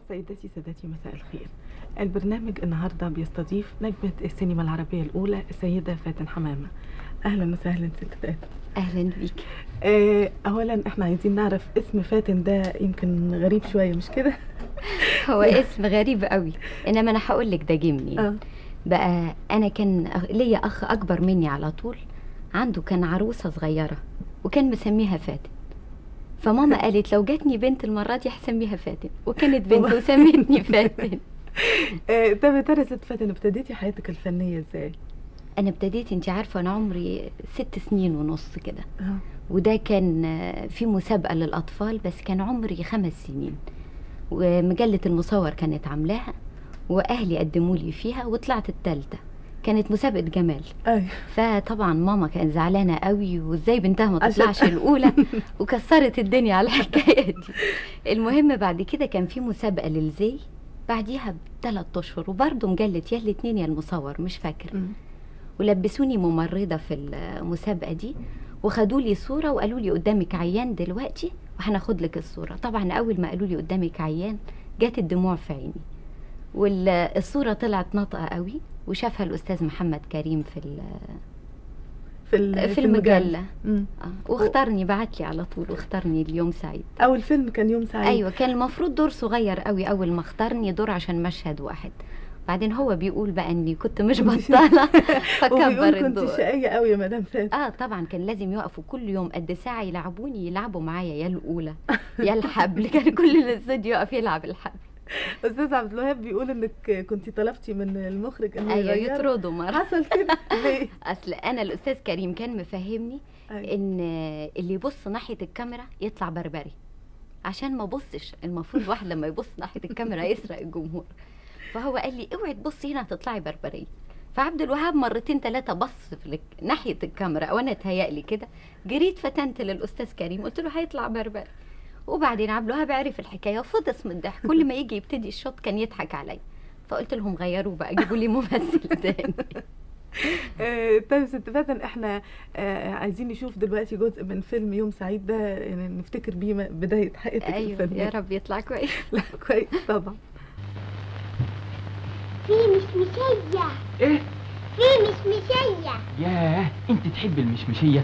سيداتي سادتي، مساء الخير. البرنامج النهارده بيستضيف نجمة السينما العربية الأولى السيدة فاتن حمامة. أهلا وسهلا ست فاتن. أهلا بيك. أولا احنا عايزين نعرف اسم فاتن ده، يمكن غريب شوية مش كده؟ هو اسم غريب قوي، إنما أنا هقول لك ده جه منين. بقى أنا كان ليا أخ أكبر مني على طول، عنده كان عروسة صغيرة وكان مسميها فاتن، فماما قالت لو جاتني بنت المرة دي هسميها فاتن، وكانت بنت وسميتني فاتن. طب يا ترى ست فاتن، ابتديتي حياتك الفنية ازاي؟ أنا ابتديت، انت عارفة أنا عمري 6 سنين ونص كده، وده كان في مسابقة للأطفال، بس كان عمري 5 سنين، ومجلة المصور كانت عاملاها وأهلي قدموا لي فيها وطلعت الثالثة. كانت مسابقة جمال. فطبعا ماما كانت زعلانة قوي، وازاي بنتها ما تطلعش الأولى، وكسرت الدنيا على الحكاية دي. المهم بعد كده كان في مسابقة للزي بعديها ب3 أشهر، وبرضه مجلة يا الاتنين يا المصور مش فاكرة، ولبسوني ممرضة في المسابقة دي، وخدوا لي صورة وقالوا لي قدامك عيان دلوقتي وهناخد لك الصورة. طبعا أول ما قالوا لي قدامك عيان جات الدموع في عيني، والصورة طلعت ناطقة قوي، وشافها الأستاذ محمد كريم في المجلة. واختارني، بعت لي على طول واختارني اليوم سعيد. أول فيلم كان يوم سعيد. أيوة، كان المفروض دور صغير قوي أول ما اختارني، دور عشان مشهد واحد، بعدين هو بيقول بقى اني كنت مش بطالة فكبر الدور. كنت شقية قوي يا مدام فاتن. طبعا كان لازم يقفوا كل يوم قد ساعة يلعبوا معايا يا الأولى يا الحبل، كان كل الاستوديو يقف يلعب الحبل. استاذ عبد الوهاب بيقول انك كنت طلبتي من المخرج انه ايوه يطردوا مرة. حصل كده ليه؟ اصل انا الاستاذ كريم كان مفهمني ان اللي يبص ناحية الكاميرا يطلع بربري، عشان ما بصش، المفروض واحد لما يبص ناحية الكاميرا يسرق الجمهور، فهو قال لي اوعي تبصي هنا هتطلعي بربريه. فعبد الوهاب مرتين 3 بص في ناحيه الكاميرا، وانا اتهيألي كده، جريت فتنت للاستاذ كريم قلت له هيطلع بربري. وبعدين عبد الوهاب عرف الحكايه وفضس من الضحك، كل ما يجي يبتدي الشوط كان يضحك عليا، فقلت لهم غيروه بقى، جيبوا لي ممثل تاني. طيب ست فاتن، احنا عايزين نشوف دلوقتي جزء من فيلم يوم سعيد ده، يعني نفتكر بيه بدايه حياتك الفنيه. يا رب يطلع كويس. لا كويس طبعا. في مشمشية. ايه؟ في مشمشية. ياه، انت تحب المشمشية؟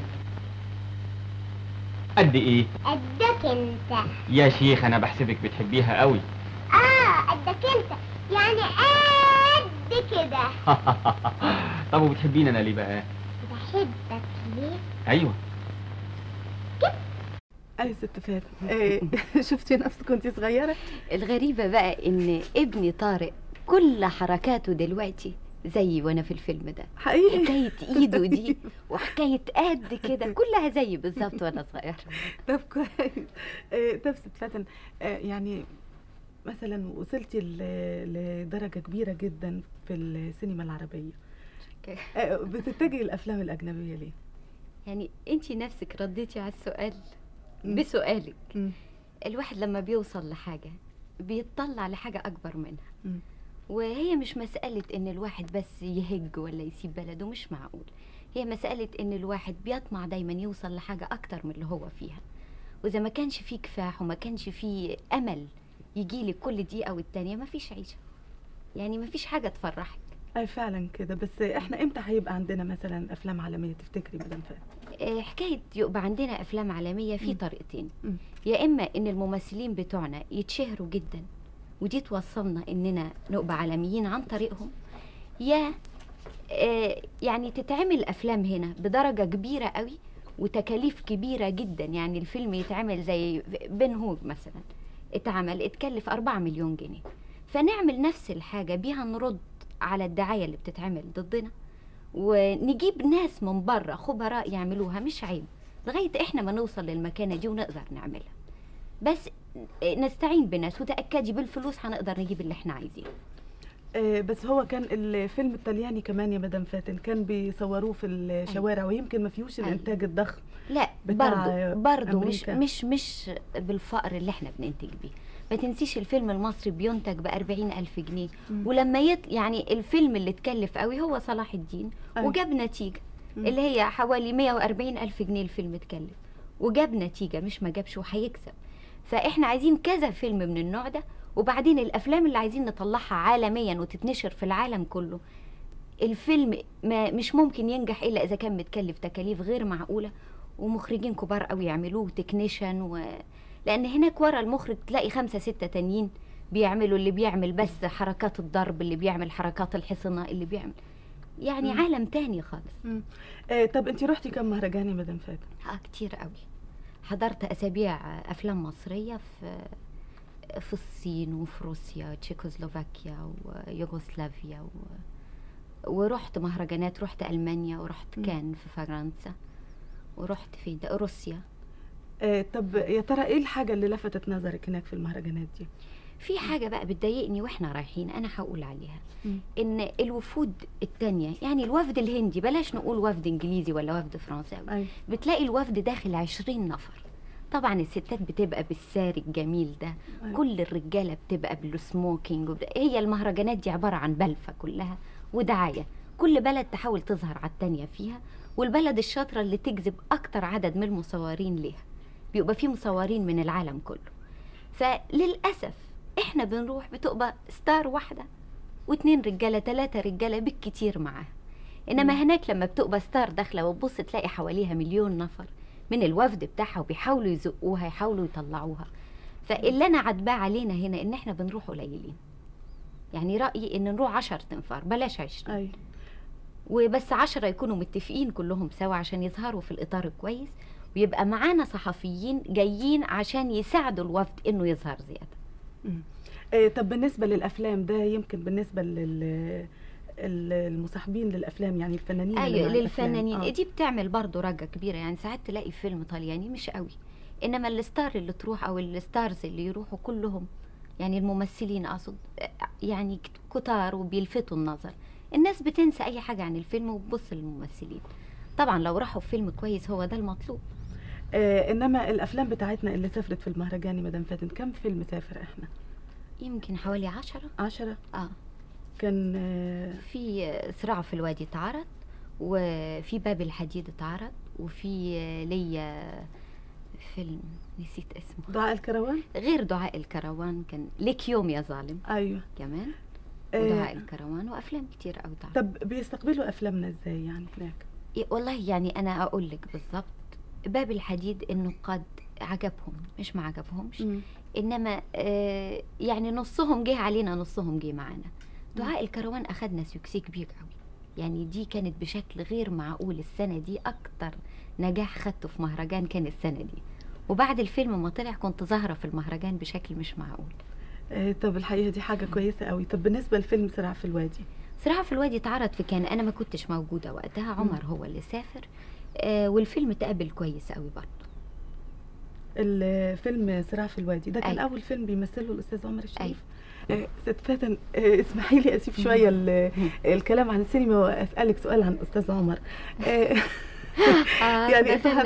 قد ايه؟ قدك انت يا شيخ، انا بحسبك بتحبيها قوي. قدك انت، يعني قد كده. طب وبتحبيني انا ليه بقى؟ بحبك ليه؟ ايوه اي ست فاتن. شفتي نفسك كنتي صغيرة؟ الغريبة بقى ان ابني طارق كل حركاته دلوقتي زي وانا في الفيلم ده، حقيقي. حكاية ايده دي وحكاية قد كده كلها زي بالظبط وانا صغيرة. طب كويس. طب ست فاتن، يعني مثلا وصلتي لدرجة كبيرة جدا في السينما العربية، بتتجهي الافلام الاجنبية ليه؟ يعني انتي نفسك رديتي على السؤال بسؤالك. الواحد لما بيوصل لحاجة بيتطلع لحاجة اكبر منها، وهي مش مسألة ان الواحد بس يهج ولا يسيب بلده، مش معقول. هي مسألة ان الواحد بيطمع دايما يوصل لحاجة اكتر من اللي هو فيها، واذا ما كانش فيه كفاح وما كانش فيه امل يجيلك كل دقيقة والتانية مفيش عيشة، يعني مفيش حاجة تفرحك. اي فعلا كده. بس احنا امتى هيبقى عندنا مثلا افلام عالمية تفتكري مدام فاتن؟ حكاية يبقى عندنا افلام عالمية في طريقتين. يا اما ان الممثلين بتوعنا يتشهروا جدا ودي توصلنا اننا نبقى عالميين عن طريقهم، يا يعني تتعمل افلام هنا بدرجة كبيرة قوي وتكاليف كبيرة جدا. يعني الفيلم يتعمل زي بن هوج مثلا، اتكلف 4 مليون جنيه، فنعمل نفس الحاجة بيها نرد على الدعاية اللي بتتعمل ضدنا، ونجيب ناس من بره خبراء يعملوها، مش عيب لغاية احنا ما نوصل للمكانة دي ونقدر نعملها. بس نستعين بناس وتأكدي بالفلوس هنقدر نجيب اللي احنا عايزينه. بس هو كان الفيلم الطلياني كمان يا مدام فاتن كان بيصوروه في الشوارع، ويمكن ما فيهوش الانتاج الضخم. لا برضو مش بالفقر اللي احنا بننتج بيه. ما تنسيش الفيلم المصري بينتج ب40,000 جنيه، ولما يعني الفيلم اللي اتكلف قوي هو صلاح الدين وجاب نتيجة اللي هي حوالي 140,000 جنيه الفيلم اتكلف، وجاب نتيجة مش ما جابش وهيكسب. فاحنا عايزين كذا فيلم من النوع ده، وبعدين الافلام اللي عايزين نطلعها عالميا وتتنشر في العالم كله، الفيلم مش ممكن ينجح الا اذا كان متكلف تكاليف غير معقوله ومخرجين كبار قوي يعملوه، تكنيشن لان هناك ورا المخرج تلاقي 5 6 تانيين بيعملوا، اللي بيعمل بس حركات الضرب، اللي بيعمل حركات الحصنه، اللي بيعمل يعني عالم تاني خالص. طب انت رحتي كم مهرجان يا مدام فاتن؟ كتير قوي. حضرت اسابيع افلام مصريه في الصين وفي روسيا، تشيكوسلوفاكيا ويوغوسلافيا ورحت مهرجانات، رحت ألمانيا ورحت كان في فرنسا ورحت في روسيا. طب يا ترى ايه الحاجة اللي لفتت نظرك هناك في المهرجانات دي؟ في حاجة بقى بتضايقني واحنا رايحين، انا هقول عليها. ان الوفود التانية، يعني الوفد الهندي، بلاش نقول وفد انجليزي ولا وفد فرنساوي، بتلاقي الوفد داخل 20 نفر. طبعا الستات بتبقى بالساري الجميل ده، كل الرجالة بتبقى بالسموكينج هي المهرجانات دي عبارة عن بلفة كلها ودعاية، كل بلد تحاول تظهر على التانية فيها، والبلد الشاطرة اللي تجذب أكتر عدد من المصورين ليها، بيبقى فيه مصورين من العالم كله. فللأسف احنا بنروح بتبقى ستار واحدة و2 رجالة 3 رجالة بالكتير معاها، إنما هناك لما بتبقى ستار داخلة وتبص تلاقي حواليها 1,000,000 نفر من الوفد بتاعها وبيحاولوا يزقوها، يحاولوا يطلعوها. فاللي أنا عاتباه علينا هنا إن احنا بنروح قليلين، يعني رأيي إن نروح 10 تنفار بلاش 20. وبس 10 يكونوا متفقين كلهم سوا عشان يظهروا في الإطار كويس، ويبقى معانا صحفيين جايين عشان يساعدوا الوفد إنه يظهر زيادة. طب بالنسبة للأفلام ده، يمكن بالنسبة المصاحبين للأفلام، يعني الفنانين. أيوة للفنانين دي بتعمل برضو رجة كبيرة، يعني ساعات تلاقي فيلم طلياني مش قوي، إنما الستار اللي تروح أو الستارز اللي يروحوا كلهم، يعني الممثلين أقصد، يعني كتار وبيلفتوا النظر. الناس بتنسى أي حاجة عن الفيلم وبتبص للممثلين. طبعا لو راحوا في فيلم كويس هو ده المطلوب. إنما الأفلام بتاعتنا اللي سافرت في المهرجان مدام فاتن، كم فيلم سافر إحنا؟ يمكن حوالي 10. 10 كان في صراع في الوادي اتعرض، وفي باب الحديد اتعرض، وفي ليا فيلم نسيت اسمه، دعاء الكروان. غير دعاء الكروان كان ليك يوم يا ظالم. أيوة كمان ودعاء الكروان وأفلام كتير قوي. طب بيستقبلوا أفلامنا إزاي يعني هناك؟ والله يعني أنا أقول لك بالضبط، باب الحديد النقاد عجبهم مش ما عجبهمش، إنما يعني نصهم جه علينا نصهم جه معانا. دعاء الكروان أخدنا سكسي كبير قوي، يعني دي كانت بشكل غير معقول. السنة دي أكتر نجاح خدته في مهرجان كان السنة دي، وبعد الفيلم ما طلع كنت ظاهرة في المهرجان بشكل مش معقول. طب الحقيقة دي حاجة كويسة قوي. طب بالنسبة لفيلم صراع في الوادي؟ صراع في الوادي اتعرض في كان، أنا ما كنتش موجودة وقتها، عمر هو اللي سافر، والفيلم تقابل كويس قوي برضه. الفيلم صراع في الوادي ده كان أول فيلم بيمثله الأستاذ عمر الشريف. ست فاتن، اسمحي لي أسيب شوية الكلام عن السينما وأسألك سؤال عن أستاذ عمر. يعني انتوا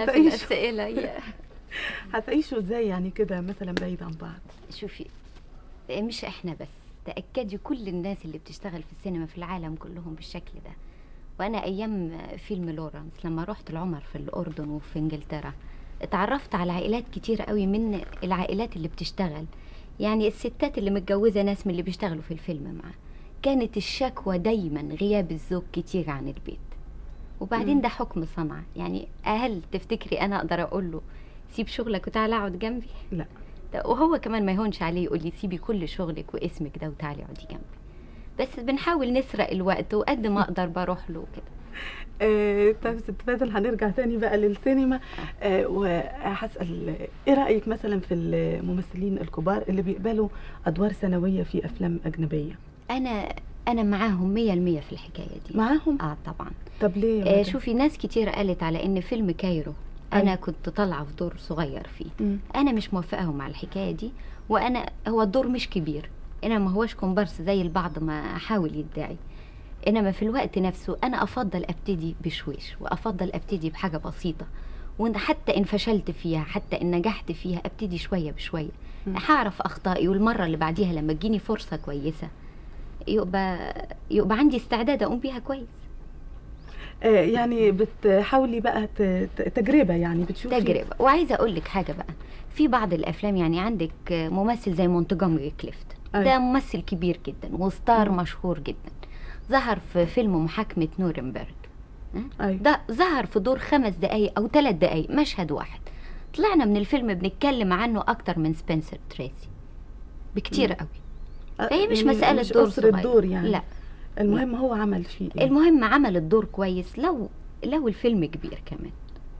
هتعيشوا ازاي يعني كده مثلا بعيد عن بعض؟ شوفي، مش احنا بس، تأكدي كل الناس اللي بتشتغل في السينما في العالم كلهم بالشكل ده. وانا ايام فيلم لورنس لما رحت العمر في الاردن وفي انجلترا، اتعرفت على عائلات كتير قوي من العائلات اللي بتشتغل، يعني الستات اللي متجوزة ناس من اللي بيشتغلوا في الفيلم معاه. كانت الشكوى دايما غياب الزوج كتير عن البيت. وبعدين ده حكم صنعة، يعني هل تفتكري انا اقدر اقول له سيب شغلك وتعالى اقعد جنبي؟ لا. وهو كمان ما يهونش عليه يقول لي سيبي كل شغلك واسمك ده وتعالي اقعدي جنبي. بس بنحاول نسرق الوقت وقد ما اقدر بروح له كده. طيب ست فاتن، هنرجع تاني بقى للسينما. وهسأل ايه رأيك مثلا في الممثلين الكبار اللي بيقبلوا ادوار ثانوية في افلام اجنبية؟ انا معاهم 100% في الحكاية دي. معاهم؟ طبعا. طب ليه؟ شوفي، ناس كتير قالت على ان فيلم كايرو انا كنت طالعه في دور صغير فيه. انا مش موافقاهم على الحكايه دي، هو الدور مش كبير، انما ما هوش كومبارس زي البعض ما حاول يدعي، انما في الوقت نفسه انا افضل ابتدي بشويش، وافضل ابتدي بحاجه بسيطه، وحتى ان فشلت فيها حتى ان نجحت فيها ابتدي شويه بشويه، هعرف اخطائي، والمره اللي بعديها لما تجيني فرصه كويسه يبقى عندي استعداد اقوم بيها كويس. يعني بتحاولي بقى تجربة، يعني بتشوفي تجربة. وعايزة اقول لك حاجة بقى، في بعض الافلام يعني عندك ممثل زي مونتجومري كليفت، ده ممثل كبير جدا وستار مشهور جدا، ظهر في فيلم محاكمة نورنبرغ. ده ظهر في دور 5 دقايق أو 3 دقايق، مشهد واحد. طلعنا من الفيلم بنتكلم عنه أكتر من سبنسر تريسي بكتير قوي. فهي مش يعني مسألة مش دور صغير. الدور يعني لا، المهم هو عمل فيه يعني. المهم عمل الدور كويس لو الفيلم كبير كمان.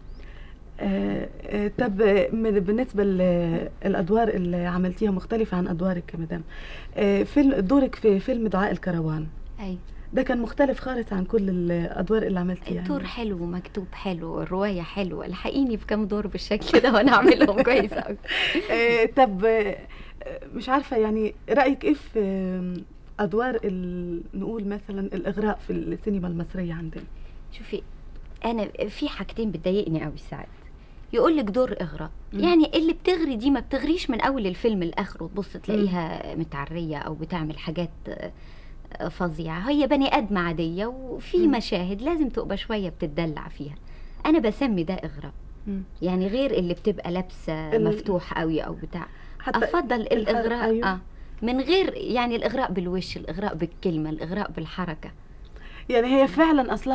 طب بالنسبة للأدوار اللي عملتيها مختلفة عن أدوارك كمدام، دورك في فيلم دعاء الكروان، ده كان مختلف خالص عن كل الأدوار اللي عملتيها. الدور حلو ومكتوب حلو، الرواية حلوة، الحقيني في كام دور بالشكل ده وأنا أعملهم كويس أوي. طب مش عارفة يعني رأيك إيه في أدوار نقول مثلا الإغراء في السينما المصرية عندنا؟ شوفي، أنا في حاجتين بتضايقني أوي ساعات. يقولك دور إغراء، يعني اللي بتغري دي ما بتغريش من أول الفيلم لآخره، تبص تلاقيها متعرية أو بتعمل حاجات فظيعة. هي بني آدم عادية وفي مشاهد لازم تبقى شوية بتدلع فيها. أنا بسمي ده إغراء. يعني غير اللي بتبقى لابسة مفتوح قوي أو بتاع، أفضل الإغراء. أيوه. من غير يعني الإغراء بالوش، الإغراء بالكلمة، الإغراء بالحركة. يعني هي فعلا أصلها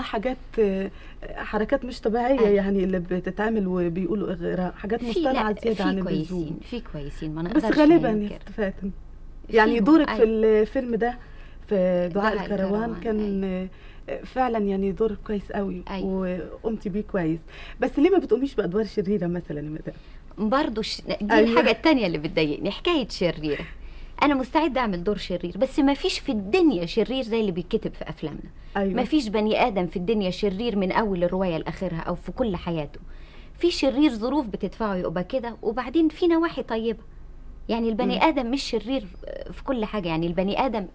حركات مش طبيعية. يعني اللي بتتعمل وبيقولوا إغراء، حاجات مصطنعة زيادة عن اللزوم. في كويسين ما نقدرش. بس غالبا يا فاتن يعني دورك في الفيلم ده في دعاء الكروان كان فعلا يعني دور كويس قوي. وقمتي بيه كويس. بس ليه ما بتقوميش بأدوار شريرة مثلا يا مدام؟ برضو دي الحاجة التانية اللي بتضايقني، حكاية شريرة. أنا مستعدة أعمل دور شرير، بس ما فيش في الدنيا شرير زي اللي بيتكتب في أفلامنا. ما فيش بني آدم في الدنيا شرير من أول الرواية لآخرها أو في كل حياته. في شرير ظروف بتدفعه يبقى كده، وبعدين في نواحي طيبة. يعني البني آدم مش شرير في كل حاجة. يعني البني آدم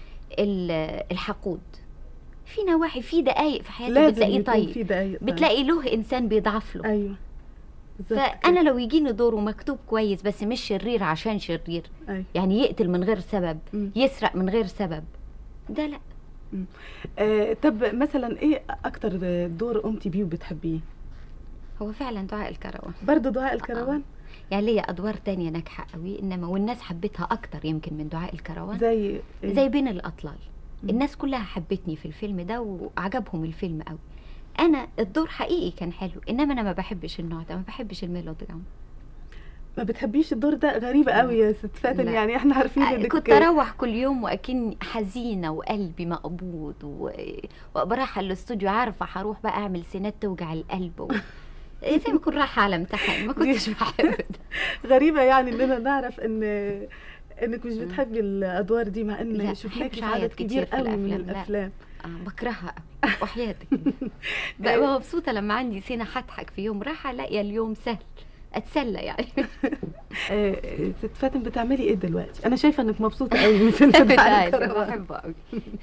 الحقود في نواحي، في دقايق في حياته بتلاقيه طيب، بتلاقي له إنسان بيضعف له. أيوة. فأنا لو يجيني دوره مكتوب كويس بس مش شرير عشان شرير. أيوة. يعني يقتل من غير سبب، يسرق من غير سبب، ده لا. طب مثلا ايه اكتر دور قمتي بيه وبتحبيه؟ هو فعلا دعاء الكروان. برضو دعاء الكروان؟ يعني ليا ادوار تانية ناجحة قوي، انما والناس حبتها اكتر يمكن من دعاء الكروان. زي بين الاطلال. الناس كلها حبتني في الفيلم ده وعجبهم الفيلم قوي. انا الدور حقيقي كان حلو، انما انا ما بحبش النوع ده، ما بحبش الميلودراما. ما بتحبيش الدور ده؟ غريبة قوي يا ست فاتن. يعني احنا عارفين انك كنت اروح كل يوم واكن حزينة وقلبي مقبوض وبروح الاستوديو عارفة هروح بقى اعمل سينات توجع القلب زي ما كنت رايحة على امتحان. ما كنتش بحب ده. غريبة يعني اننا نعرف انك مش بتحبي الادوار دي، مع ان شفناك في عدد كبير قوي من الافلام. بكرهها قوي وحياتك. بقى مبسوطة لما عندي سينة هضحك في يوم راحة الاقي اليوم سهل اتسلى يعني. ست فاتن بتعملي ايه دلوقتي؟ انا شايفه انك مبسوطه قوي من فيلم دعاء الكروان. بحبه قوي.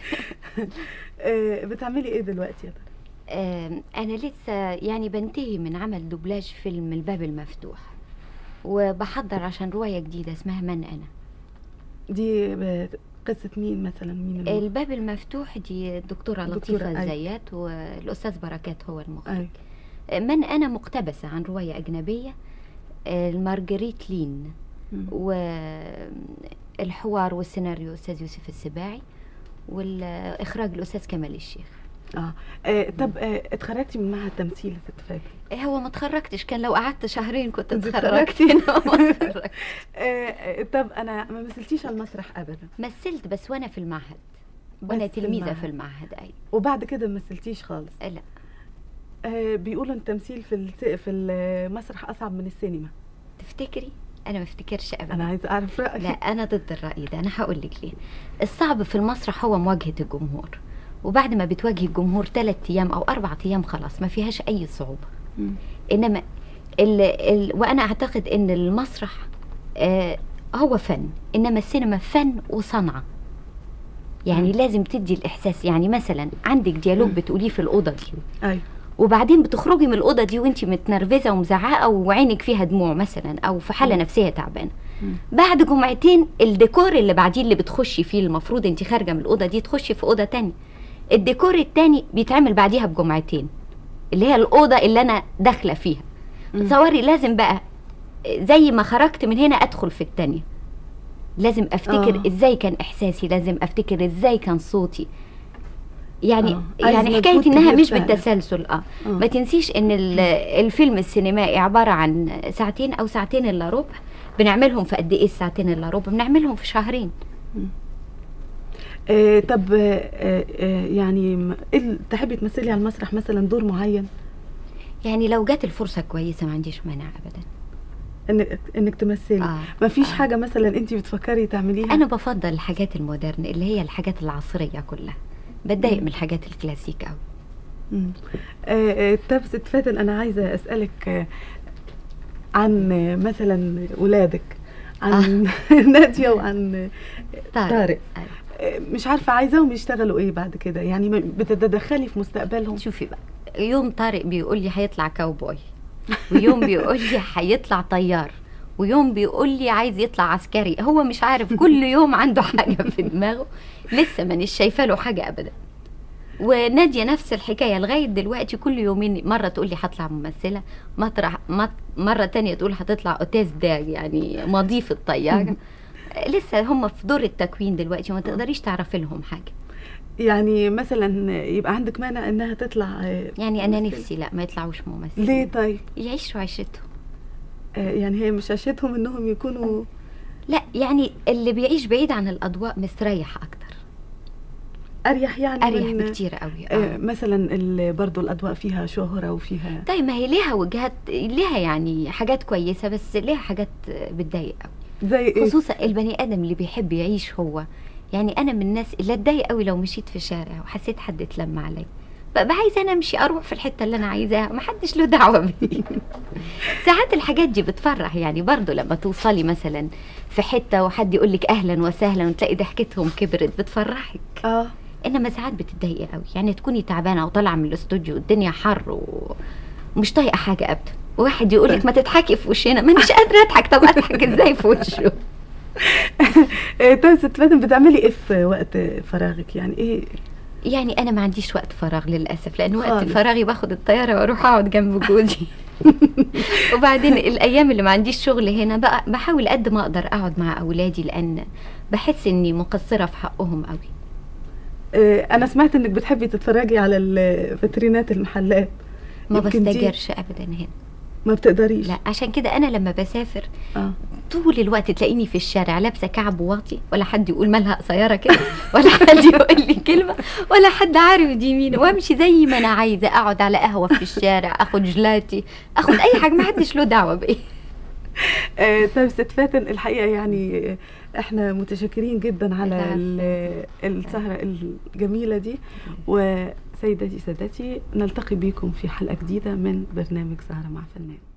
بتعملي ايه دلوقتي يا ترى؟ انا لسه يعني بنتهي من عمل دوبلاج فيلم الباب المفتوح، وبحضر عشان روايه جديده اسمها من انا. دي قصه مين مثلا؟ مين الباب المفتوح دي الدكتوره لطيفه زيات والاستاذ بركات هو المخرج. من أنا مقتبسة عن رواية أجنبية المارغريت لين، والحوار والسيناريو أستاذ يوسف السباعي، والإخراج الأستاذ كمال الشيخ. طب اتخرجتي من معهد تمثيل يا ست فاتن؟ هو ما اتخرجتش، كان لو قعدت شهرين كنت اتخرجت. طب أنا ما مثلتيش على المسرح أبدا؟ مثلت بس وأنا في المعهد، وأنا تلميذة في المعهد. أي. وبعد كده ما مثلتيش خالص؟ لا. بيقولوا التمثيل في المسرح أصعب من السينما. تفتكري؟ أنا ما افتكرش أبدا. أنا عايزة أعرف رأيك. لا، أنا ضد الرأي ده. أنا هقول لك ليه. الصعب في المسرح هو مواجهة الجمهور، وبعد ما بتواجه الجمهور 3 أيام أو 4 أيام خلاص ما فيهاش أي صعوبة. إنما وأنا أعتقد إن المسرح هو فن، إنما السينما فن وصنعة. يعني لازم تدي الإحساس. يعني مثلا عندك ديالوج بتقوليه في الأوضة دي، أيوة، وبعدين بتخرجي من الأوضة دي وانتي متنرفزة ومزعقة وعينك فيها دموع مثلا، أو في حالة نفسية تعبانة. بعد جمعتين الديكور اللي بعدين اللي بتخشي فيه، المفروض انتي خارجة من الأوضة دي تخشي في أوضة تانية، الديكور التاني بيتعمل بعديها بجمعتين، اللي هي الأوضة اللي أنا داخلة فيها. تصوري لازم بقى زي ما خرجت من هنا أدخل في التانية. لازم افتكر ازاي كان احساسي، لازم افتكر ازاي كان صوتي. يعني يعني حكايه انها مش بالتسلسل. ما تنسيش ان الفيلم السينمائي عباره عن ساعتين او ساعتين الا ربع، بنعملهم في قد ايه الساعتين الا ربع؟ بنعملهم في شهرين. طب يعني تحبي تمثلي على المسرح مثلا دور معين؟ يعني لو جات الفرصه كويسه ما عنديش مانع ابدا انك تمثلي. ما فيش حاجه مثلا انت بتفكري تعمليها؟ انا بفضل الحاجات المودرن اللي هي الحاجات العصريه كلها، بتضايق من الحاجات الكلاسيك قوي. طب ست فاتن، انا عايزه اسالك عن مثلا ولادك، عن نادية وعن طارق. مش عارفه عايزاهم يشتغلوا ايه بعد كده؟ يعني بتتدخلي في مستقبلهم؟ شوفي بقى، يوم طارق بيقول لي هيطلع كاوبوي، ويوم بيقول لي هيطلع طيار، ويوم بيقول لي عايز يطلع عسكري. هو مش عارف، كل يوم عنده حاجه في دماغه، لسه مانيش شايفه له حاجه ابدا. ونادية نفس الحكايه لغايه دلوقتي، كل يومين مره تقول لي هطلع ممثله، مره تانية تقول هتطلع اوتيز، ده يعني مضيف الطياره. لسه هم في دور التكوين دلوقتي، وما تقدريش تعرفي لهم حاجه. يعني مثلا يبقى عندك مانع انها تطلع يعني انا نفسي لا ما يطلعوش ممثلين. ليه طيب؟ يعيشوا عيشتهم. يعني هي مش عيشتهم انهم يكونوا، لا يعني اللي بيعيش بعيد عن الاضواء مستريح اكتر، اريح يعني، اريح بكتير قوي. مثلا برضو الاضواء فيها شهرة وفيها، طيب ما هي ليها وجهات، ليها يعني حاجات كويسه، بس ليها حاجات بتضايق قوي. زي ايه؟ خصوصا البني ادم اللي بيحب يعيش هو. يعني انا من الناس اللي اتضايق قوي لو مشيت في الشارع وحسيت حد اتلم عليا، ببقى عايزه انا امشي اروح في الحته اللي انا عايزاها، ما حدش له دعوه بي. ساعات الحاجات دي بتفرح، يعني برضو لما توصلي مثلا في حته وحد يقول لك اهلا وسهلا وتلاقي ضحكتهم كبرت، بتفرحك. انما ساعات بتضايقي قوي، يعني تكوني تعبانه وطالعه من الاستوديو والدنيا حر ومش طايقه حاجه ابدا، وواحد يقول لك ما تضحكي في وشنا، ما مش قادره اضحك. طب اضحك ازاي في وشه؟ طيب ست فاتن، بتعملي ايه في وقت فراغك؟ يعني ايه؟ يعني انا ما عنديش وقت فراغ للاسف، لان وقت فراغي باخد الطياره واروح اقعد جنب جوزي. وبعدين الايام اللي ما عنديش شغل هنا بقى بحاول قد ما اقدر اقعد مع اولادي، لان بحس اني مقصره في حقهم قوي. انا سمعت انك بتحبي تتفرجي على الفاترينات المحلات. ما بستجرش ابدا هنا، ما بتقدريش؟ لا، عشان كده انا لما بسافر طول الوقت تلاقيني في الشارع لابسه كعب واطي، ولا حد يقول مالها قصيره كده، ولا حد يقول لي كلمه، ولا حد عارف دي مين، وامشي زي ما انا عايزه، اقعد على قهوه في الشارع، اخد جلاتي، اخد اي حاجه، ما حدش له دعوه بايه. طيب ست فاتن، الحقيقه يعني احنا متشكرين جدا على السهره الجميله دي، وسيداتي سادتي نلتقي بكم في حلقه جديده من برنامج سهره مع فنان.